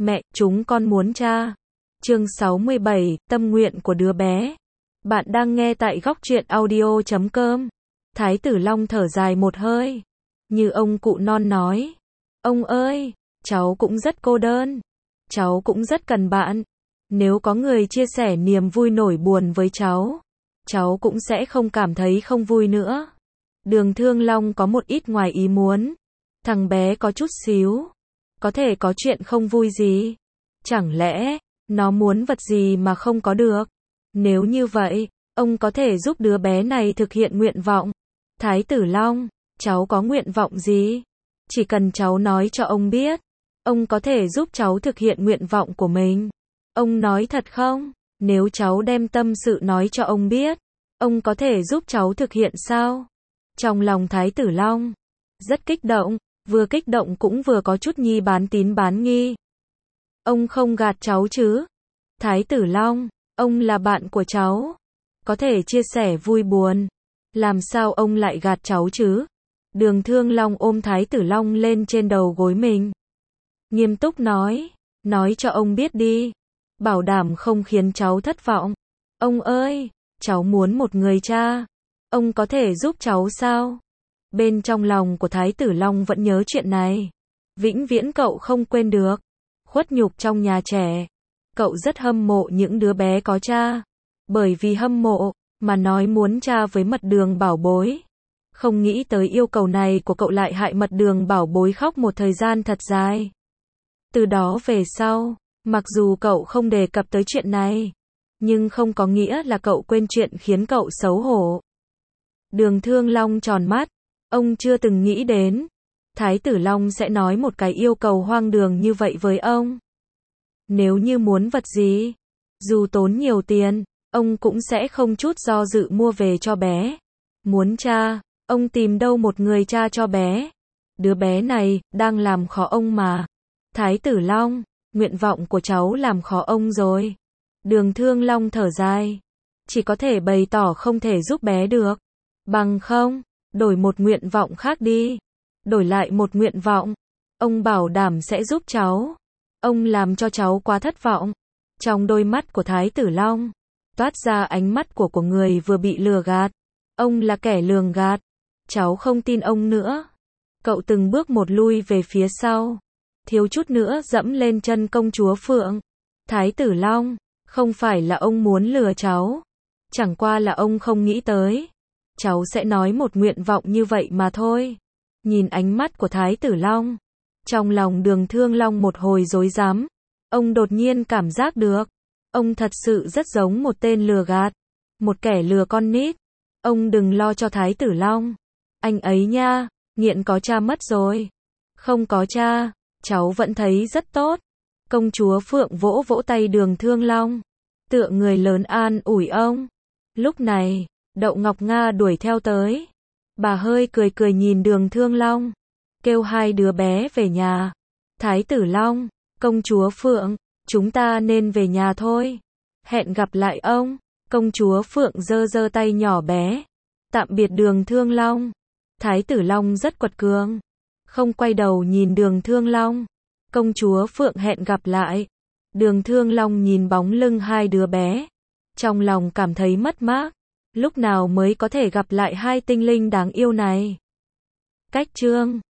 Mẹ, chúng con muốn cha. Chương 67, tâm nguyện của đứa bé. Bạn đang nghe tại góc truyện audio.com. Thái tử Long thở dài một hơi. Như ông cụ non nói. Ông ơi, cháu cũng rất cô đơn. Cháu cũng rất cần bạn. Nếu có người chia sẻ niềm vui nỗi buồn với cháu cũng sẽ không cảm thấy không vui nữa. Đường Thương Long có một ít ngoài ý muốn. Thằng bé có chút xíu. Có thể có chuyện không vui gì? Chẳng lẽ, nó muốn vật gì mà không có được? Nếu như vậy, ông có thể giúp đứa bé này thực hiện nguyện vọng. Thái tử Long, cháu có nguyện vọng gì? Chỉ cần cháu nói cho ông biết, ông có thể giúp cháu thực hiện nguyện vọng của mình. Ông nói thật không? Nếu cháu đem tâm sự nói cho ông biết, ông có thể giúp cháu thực hiện sao? Trong lòng Thái tử Long rất kích động, vừa kích động cũng vừa có chút nhi bán tín bán nghi. Ông không gạt cháu chứ? Thái tử Long, ông là bạn của cháu, có thể chia sẻ vui buồn. Làm sao ông lại gạt cháu chứ? Đường Thương Long ôm Thái tử Long lên trên đầu gối mình. Nghiêm túc nói cho ông biết đi. Bảo đảm không khiến cháu thất vọng. Ông ơi, cháu muốn một người cha. Ông có thể giúp cháu sao? Bên trong lòng của Thái tử Long vẫn nhớ chuyện này. Vĩnh viễn cậu không quên được. Khuất nhục trong nhà trẻ. Cậu rất hâm mộ những đứa bé có cha. Bởi vì hâm mộ, mà nói muốn cha với Mật Đường Bảo Bối. Không nghĩ tới yêu cầu này của cậu lại hại Mật Đường Bảo Bối khóc một thời gian thật dài. Từ đó về sau, mặc dù cậu không đề cập tới chuyện này, nhưng không có nghĩa là cậu quên chuyện khiến cậu xấu hổ. Đường Thương Long tròn mắt. Ông chưa từng nghĩ đến Thái tử Long sẽ nói một cái yêu cầu hoang đường như vậy với ông. Nếu như muốn vật gì, dù tốn nhiều tiền, ông cũng sẽ không chút do dự mua về cho bé. Muốn cha, ông tìm đâu một người cha cho bé. Đứa bé này đang làm khó ông mà. Thái tử Long, nguyện vọng của cháu làm khó ông rồi. Đường Thương Long thở dài. Chỉ có thể bày tỏ không thể giúp bé được. Bằng không, đổi một nguyện vọng khác đi. Đổi lại một nguyện vọng. Ông bảo đảm sẽ giúp cháu. Ông làm cho cháu quá thất vọng. Trong đôi mắt của Thái tử Long toát ra ánh mắt của người vừa bị lừa gạt. Ông là kẻ lường gạt. Cháu không tin ông nữa. Cậu từng bước một lui về phía sau. Thiếu chút nữa dẫm lên chân công chúa Phượng. Thái tử Long, không phải là ông muốn lừa cháu. Chẳng qua là ông không nghĩ tới. Cháu sẽ nói một nguyện vọng như vậy mà thôi. Nhìn ánh mắt của Thái tử Long. Trong lòng Đường Thương Long một hồi rối rắm. Ông đột nhiên cảm giác được. Ông thật sự rất giống một tên lừa gạt. Một kẻ lừa con nít. Ông đừng lo cho Thái tử Long. Anh ấy nha, nghiện có cha mất rồi. Không có cha, cháu vẫn thấy rất tốt. Công chúa Phượng vỗ vỗ tay Đường Thương Long. Tựa người lớn an ủi ông. Lúc này, Đậu Ngọc Nga đuổi theo tới. Bà hơi cười cười nhìn Đường Thương Long. Kêu hai đứa bé về nhà. Thái tử Long, công chúa Phượng, chúng ta nên về nhà thôi. Hẹn gặp lại ông. Công chúa Phượng giơ giơ tay nhỏ bé. Tạm biệt Đường Thương Long. Thái tử Long rất quật cường. Không quay đầu nhìn Đường Thương Long. Công chúa Phượng hẹn gặp lại. Đường Thương Long nhìn bóng lưng hai đứa bé. Trong lòng cảm thấy mất mát. Lúc nào mới có thể gặp lại hai tinh linh đáng yêu này? Cách chương